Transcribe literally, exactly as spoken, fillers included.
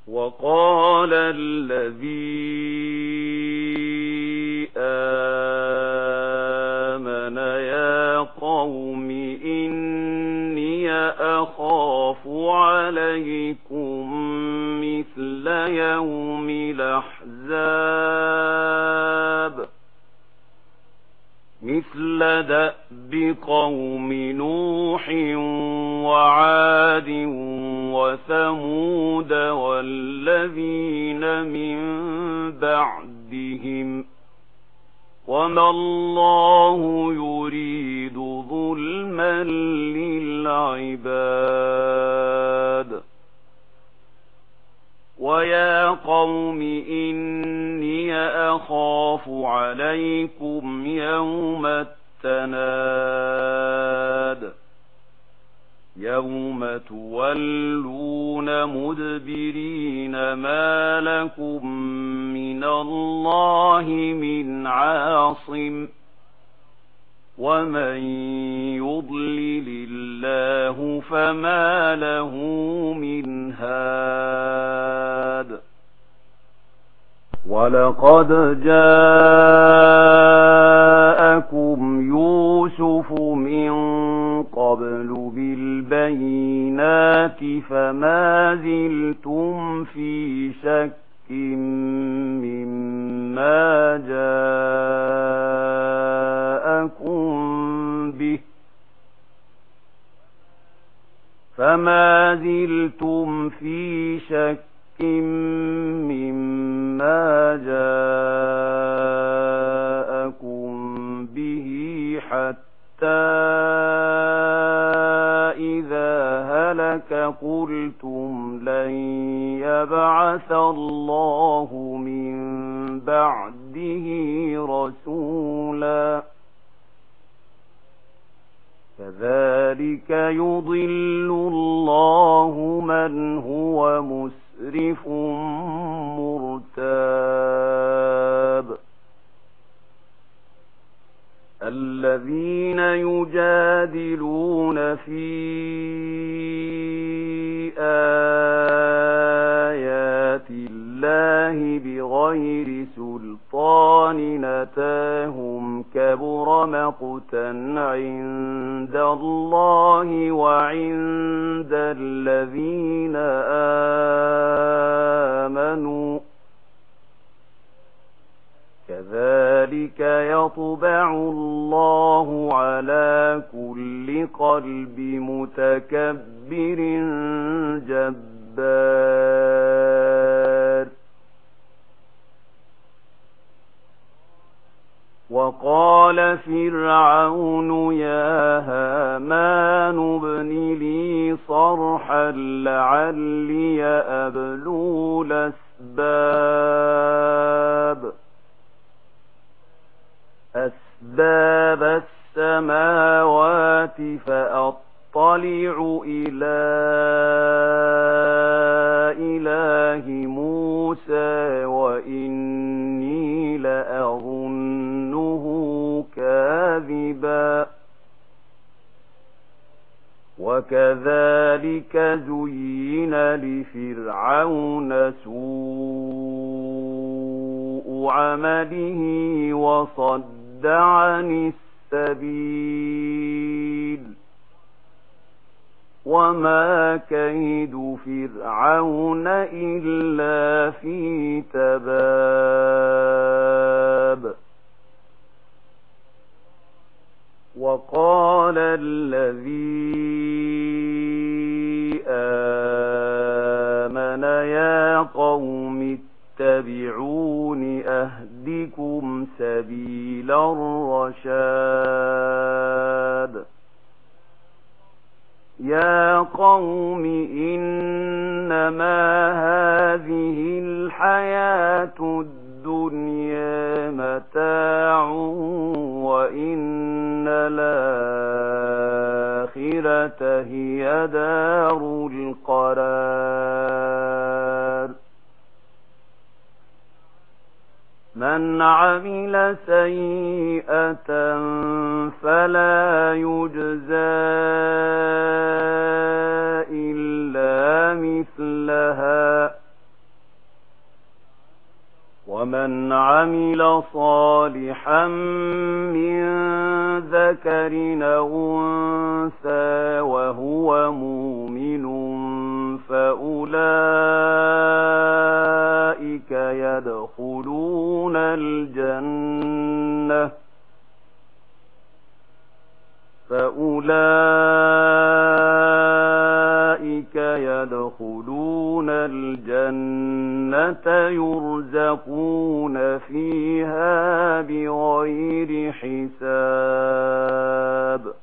وقال الذي آمن يا قوم إني أخاف عليكم مثل يوم الأحزاب مثل دأب قوم نوح وعاد وثمود والذين من بعدهم وما الله يريد ظلما للعباد ويا قوم إني أخاف عليكم يوم التناد يوم تولون مدبرين ما لكم من الله من عاصم ومن يضلل الله فما له من هاد ولقد جاءكم يوسف من قبل بالبينات فما زلتم في شك مما جاءكم به فما زلتم في شك مما جاءكم به حتى إذا هلك قلتم لن يبعث الله من بعده رسولا كذلك يضل الله من هو مسرف مرتاب الذين يجادلون في آيات الله بغير سلطان أتاهم كبر مقتا عند الله وعند الذين آمنوا كذلك يطبع الله على كل قلب متكبر جبار وقال فرعون يا هامان ابن لي صرحا لعلي أبلغ الأسباب أسباب السماوات فأطلع إلى إله موسى وإني لأظنه كاذبا وكذلك زين لفرعون سوء عمله وصد عن السبيل وما كيد فرعون إلا في تباب وقال الذي آمن يا قوم اتبعون أهدكم سبيل الرشاد يا قوم إنما هذه الحياة الدنيا متاع وإن الآخرة هي دار القرار من عمل سيئة فلا يجزى إلا مثلها ومن عمل صالحا من ذكر أو أنثى وهو مؤمن فأولئك يدخلون الجنة فأولئك يدخلون الجنة يرزقون فيها بغير حساب